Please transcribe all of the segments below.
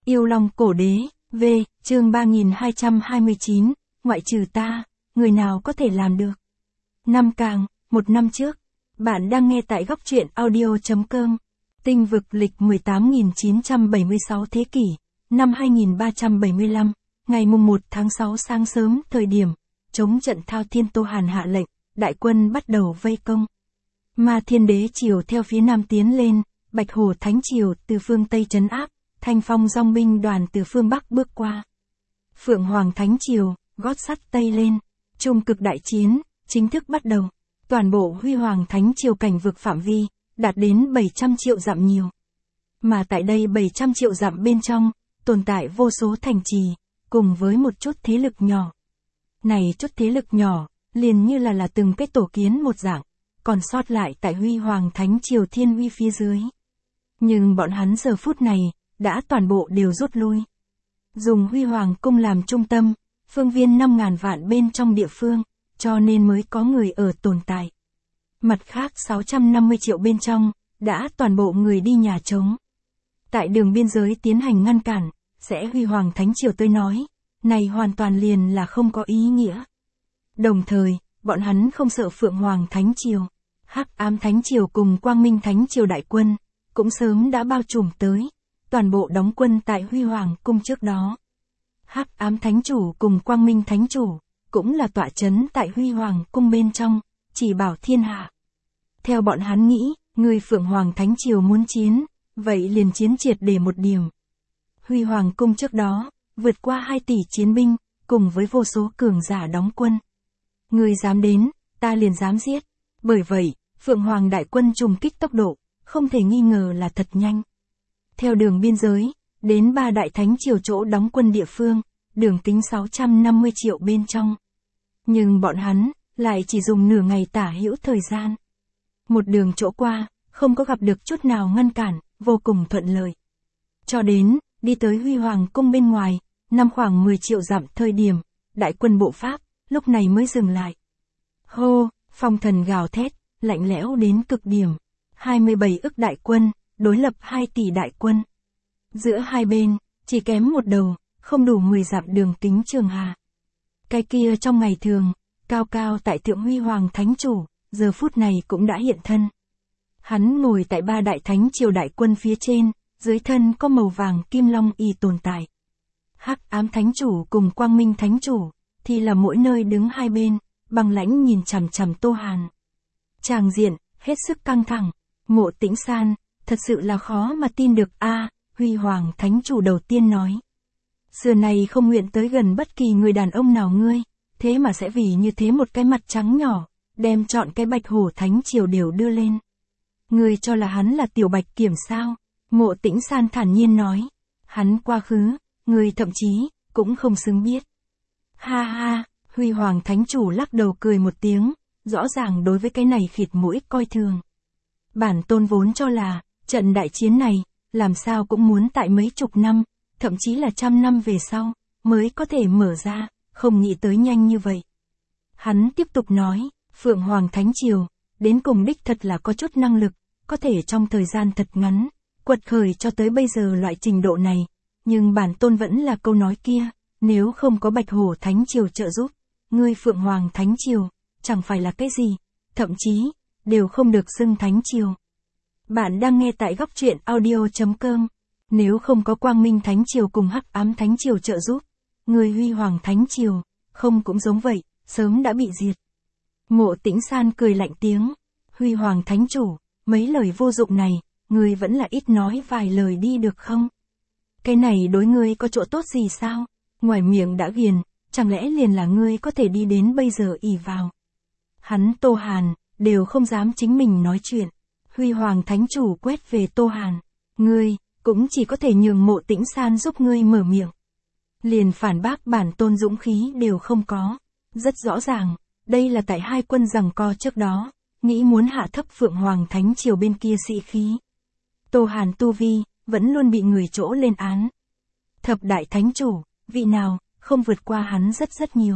Yêu Long Cổ Đế, V, chương 3229, ngoại trừ ta, người nào có thể làm được. Năm Càng, một năm trước. Bạn đang nghe tại góc truyện audio.com. Tinh vực lịch 18.976 thế kỷ, năm 2375, ngày mùng 1 tháng 6 sáng sớm, thời điểm, chống trận Thao Thiên Tô Hàn hạ lệnh, đại quân bắt đầu vây công. Ma Thiên Đế triều theo phía nam tiến lên, Bạch Hổ Thánh triều từ phương Tây trấn áp, Thanh Phong dòng binh đoàn từ phương Bắc bước qua. Phượng Hoàng Thánh triều, gót sắt Tây lên, trung cực đại chiến, chính thức bắt đầu. Toàn bộ Huy Hoàng Thánh triều cảnh vực phạm vi, đạt đến 700 triệu dặm nhiều. Mà tại đây 700 triệu dặm bên trong, tồn tại vô số thành trì, cùng với một chút thế lực nhỏ. Này chút thế lực nhỏ, liền như là từng cái tổ kiến một dạng, còn sót lại tại Huy Hoàng Thánh triều thiên uy phía dưới. Nhưng bọn hắn giờ phút này, đã toàn bộ đều rút lui. Dùng Huy Hoàng cung làm trung tâm, phương viên 5.000 vạn bên trong địa phương, cho nên mới có người ở tồn tại. Mặt khác 650 triệu bên trong, đã toàn bộ người đi nhà trống. Tại đường biên giới tiến hành ngăn cản, sẽ Huy Hoàng Thánh triều tới nói, này hoàn toàn liền là không có ý nghĩa. Đồng thời, bọn hắn không sợ Phượng Hoàng Thánh triều, Hắc Ám Thánh triều cùng Quang Minh Thánh triều đại quân, cũng sớm đã bao trùm tới, toàn bộ đóng quân tại Huy Hoàng cung trước đó. Hắc Ám Thánh chủ cùng Quang Minh Thánh chủ, cũng là tọa chấn tại Huy Hoàng cung bên trong, chỉ bảo thiên hạ. Theo bọn hắn nghĩ, người Phượng Hoàng Thánh triều muốn chiến, vậy liền chiến triệt để một điểm. Huy Hoàng cung trước đó, vượt qua 2 tỷ chiến binh, cùng với vô số cường giả đóng quân. Người dám đến, ta liền dám giết. Bởi vậy, Phượng Hoàng đại quân trùng kích tốc độ, không thể nghi ngờ là thật nhanh. Theo đường biên giới, đến 3 đại thánh triều chỗ đóng quân địa phương, đường kính 650 triệu bên trong. Nhưng bọn hắn, lại chỉ dùng nửa ngày tả hữu thời gian. Một đường chỗ qua, không có gặp được chút nào ngăn cản, vô cùng thuận lợi. Cho đến, đi tới Huy Hoàng cung bên ngoài, nằm khoảng 10 triệu dặm thời điểm, đại quân bộ Pháp, lúc này mới dừng lại. Hô, phong thần gào thét, lạnh lẽo đến cực điểm. 27 ức đại quân, đối lập 2 tỷ đại quân. Giữa hai bên, chỉ kém một đầu, không đủ 10 dặm đường kính trường hà. Cái kia trong ngày thường, cao cao tại thượng Huy Hoàng Thánh chủ, giờ phút này cũng đã hiện thân. Hắn ngồi tại 3 đại thánh triều đại quân phía trên, dưới thân có màu vàng kim long y tồn tại. Hắc Ám Thánh chủ cùng Quang Minh Thánh chủ, thì là mỗi nơi đứng hai bên, bằng lãnh nhìn chằm chằm Tô Hàn. Tràng diện, hết sức căng thẳng. Ngộ Tĩnh San, thật sự là khó mà tin được a, Huy Hoàng Thánh chủ đầu tiên nói. Xưa này không nguyện tới gần bất kỳ người đàn ông nào ngươi, thế mà sẽ vì như thế một cái mặt trắng nhỏ, đem chọn cái Bạch Hổ Thánh triều đều đưa lên. Ngươi cho là hắn là tiểu bạch kiểm sao? Ngộ Tĩnh San thản nhiên nói. Hắn quá khứ, ngươi thậm chí, cũng không xứng biết. Ha ha, Huy Hoàng Thánh chủ lắc đầu cười một tiếng, rõ ràng đối với cái này khịt mũi coi thường. Bản tôn vốn cho là, trận đại chiến này, làm sao cũng muốn tại mấy chục năm, thậm chí là 100 năm về sau, mới có thể mở ra, không nghĩ tới nhanh như vậy. Hắn tiếp tục nói, Phượng Hoàng Thánh triều, đến cùng đích thật là có chút năng lực, có thể trong thời gian thật ngắn, quật khởi cho tới bây giờ loại trình độ này, nhưng bản tôn vẫn là câu nói kia, nếu không có Bạch Hổ Thánh triều trợ giúp, ngươi Phượng Hoàng Thánh triều, chẳng phải là cái gì, thậm chí, đều không được xưng Thánh triều. Bạn đang nghe tại góc truyện audio.com. Nếu không có Quang Minh Thánh triều cùng Hắc Ám Thánh triều trợ giúp, người Huy Hoàng Thánh triều, không cũng giống vậy, sớm đã bị diệt. Ngộ Tĩnh San cười lạnh tiếng. Huy Hoàng Thánh chủ, mấy lời vô dụng này, ngươi vẫn là ít nói vài lời đi được không? Cái này đối ngươi có chỗ tốt gì sao? Ngoài miệng đã ghiền, chẳng lẽ liền là ngươi có thể đi đến bây giờ ỷ vào. Hắn Tô Hàn, đều không dám chính mình nói chuyện. Huy Hoàng Thánh chủ quét về Tô Hàn. Ngươi, cũng chỉ có thể nhường Ngộ Tĩnh San giúp ngươi mở miệng. Liền phản bác bản tôn dũng khí đều không có. Rất rõ ràng, đây là tại hai quân giằng co trước đó, nghĩ muốn hạ thấp Phượng Hoàng Thánh triều bên kia sĩ khí. Tô Hàn tu vi, vẫn luôn bị người chỗ lên án. Thập đại thánh chủ, vị nào, không vượt qua hắn rất nhiều.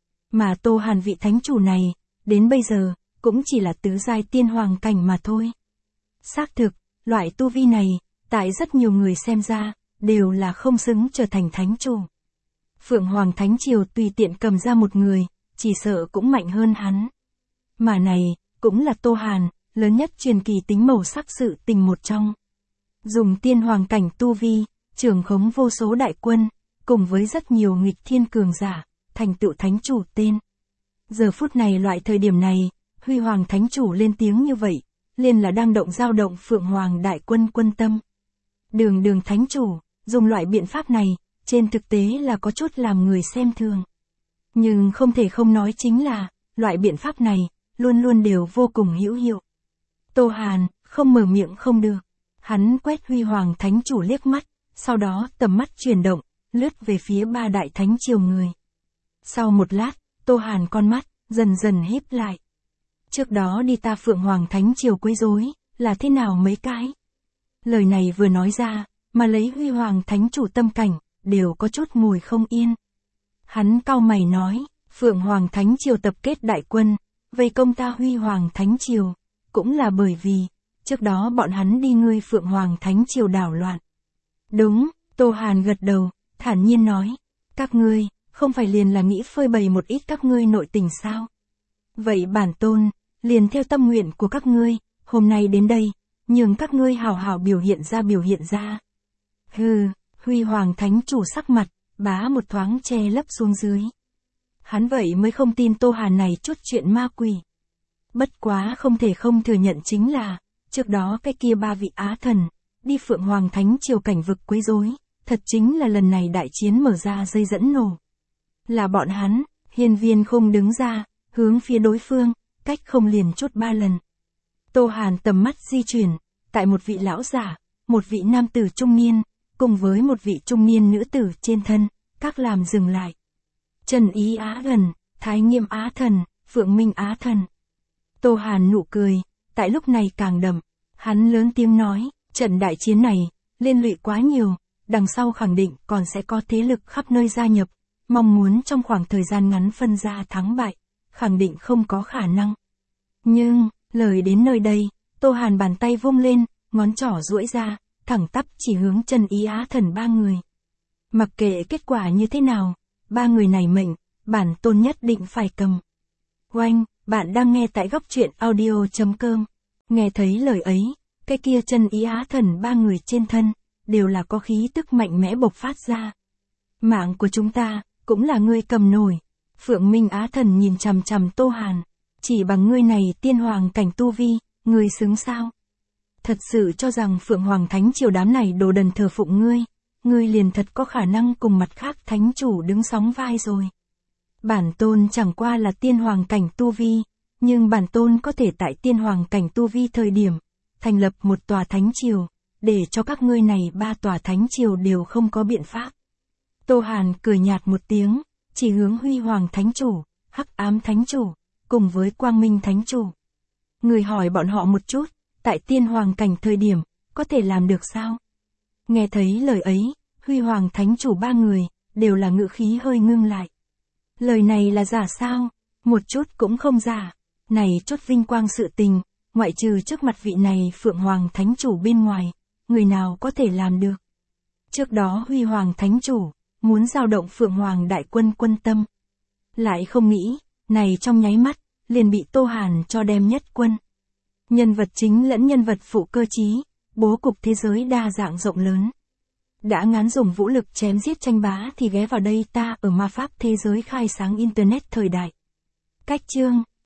Mà Tô Hàn vị thánh chủ này, đến bây giờ, cũng chỉ là tứ giai tiên hoàng cảnh mà thôi. Xác thực, loại tu vi này, tại rất nhiều người xem ra, đều là không xứng trở thành thánh chủ. Phượng Hoàng Thánh Triều tùy tiện cầm ra một người, chỉ sợ cũng mạnh hơn hắn. Mà này, cũng là Tô Hàn, lớn nhất truyền kỳ tính màu sắc sự tình một trong. Dùng tiên hoàng cảnh tu vi, trưởng khống vô số đại quân, cùng với rất nhiều nghịch thiên cường giả, thành tựu thánh chủ tên. Giờ phút này loại thời điểm này, Huy Hoàng Thánh Chủ lên tiếng như vậy, liền là đang dao động Phượng Hoàng đại quân quân tâm. Đường Thánh Chủ, dùng loại biện pháp này, trên thực tế là có chút làm người xem thường. Nhưng không thể không nói chính là, loại biện pháp này, luôn luôn đều vô cùng hữu hiệu. Tô Hàn, không mở miệng không được. Hắn quét Huy Hoàng Thánh Chủ liếc mắt, sau đó tầm mắt chuyển động, lướt về phía ba đại thánh triều người. Sau một lát, Tô Hàn con mắt, dần dần híp lại. Trước đó đi ta Phượng Hoàng Thánh Triều quấy rối, là thế nào mấy cái? Lời này vừa nói ra, mà lấy Huy Hoàng Thánh Chủ tâm cảnh, đều có chút mùi không yên. Hắn cau mày nói, Phượng Hoàng Thánh Triều tập kết đại quân, vây công ta Huy Hoàng Thánh Triều, cũng là bởi vì, trước đó bọn hắn đi ngươi Phượng Hoàng Thánh Triều đảo loạn. Đúng, Tô Hàn gật đầu, thản nhiên nói, các ngươi, không phải liền là nghĩ phơi bày một ít các ngươi nội tình sao? Vậy bản tôn, liền theo tâm nguyện của các ngươi, hôm nay đến đây, nhường các ngươi hào hào biểu hiện ra. Hừ, Huy Hoàng Thánh Chủ sắc mặt, bá một thoáng che lấp xuống dưới. Hắn vậy mới không tin Tô Hàn này chút chuyện ma quỷ. Bất quá không thể không thừa nhận chính là, trước đó cái kia ba vị Á Thần, đi Phượng Hoàng Thánh Triều cảnh vực quấy rối, thật chính là lần này đại chiến mở ra dây dẫn nổ. Là bọn hắn, hiên viên không đứng ra, hướng phía đối phương, cách không liền chút 3 lần. Tô Hàn tầm mắt di chuyển, tại một vị lão giả, một vị nam tử trung niên, cùng với một vị trung niên nữ tử trên thân, các làm dừng lại. Trần Ý Á Thần, Thái Nghiêm Á Thần, Phượng Minh Á Thần. Tô Hàn nụ cười, tại lúc này càng đậm, hắn lớn tiếng nói, trận đại chiến này, liên lụy quá nhiều, đằng sau khẳng định còn sẽ có thế lực khắp nơi gia nhập, mong muốn trong khoảng thời gian ngắn phân ra thắng bại, khẳng định không có khả năng. Nhưng, lời đến nơi đây, Tô Hàn bàn tay vung lên, ngón trỏ duỗi ra, thẳng tắp chỉ hướng Trần Ý Á Thần ba người. Mặc kệ kết quả như thế nào, ba người này mệnh, bản tôn nhất định phải cầm. Oanh, bạn đang nghe tại góc truyện audio.com. Nghe thấy lời ấy, cái kia Trần Ý Á Thần ba người trên thân, đều là có khí tức mạnh mẽ bộc phát ra. Mạng của chúng ta, cũng là ngươi cầm nổi. Phượng Minh Á Thần nhìn chằm chằm Tô Hàn, chỉ bằng ngươi này tiên hoàng cảnh tu vi, ngươi xứng sao? Thật sự cho rằng Phượng Hoàng Thánh Triều đám này đồ đần thờ phụng ngươi liền thật có khả năng cùng mặt khác thánh chủ đứng sóng vai rồi. Bản tôn chẳng qua là tiên hoàng cảnh tu vi, nhưng bản tôn có thể tại tiên hoàng cảnh tu vi thời điểm, thành lập một tòa thánh triều, để cho các ngươi này ba tòa thánh triều đều không có biện pháp. Tô Hàn cười nhạt một tiếng, chỉ hướng Huy Hoàng Thánh Chủ, Hắc Ám Thánh Chủ, cùng với Quang Minh Thánh Chủ. Người hỏi bọn họ một chút, tại tiên hoàng cảnh thời điểm, có thể làm được sao? Nghe thấy lời ấy, Huy Hoàng Thánh Chủ ba người, đều là ngữ khí hơi ngưng lại. Lời này là giả sao? Một chút cũng không giả. Này chút vinh quang sự tình, ngoại trừ trước mặt vị này Phượng Hoàng Thánh Chủ bên ngoài, người nào có thể làm được? Trước đó Huy Hoàng Thánh Chủ, muốn dao động Phượng Hoàng đại quân quân tâm. Lại không nghĩ, này trong nháy mắt, liền bị Tô Hàn cho đem nhất quân. Nhân vật chính lẫn nhân vật phụ cơ trí, bố cục thế giới đa dạng rộng lớn. Đã ngán dùng vũ lực chém giết tranh bá thì ghé vào đây ta ở ma pháp thế giới khai sáng Internet thời đại. Cách chương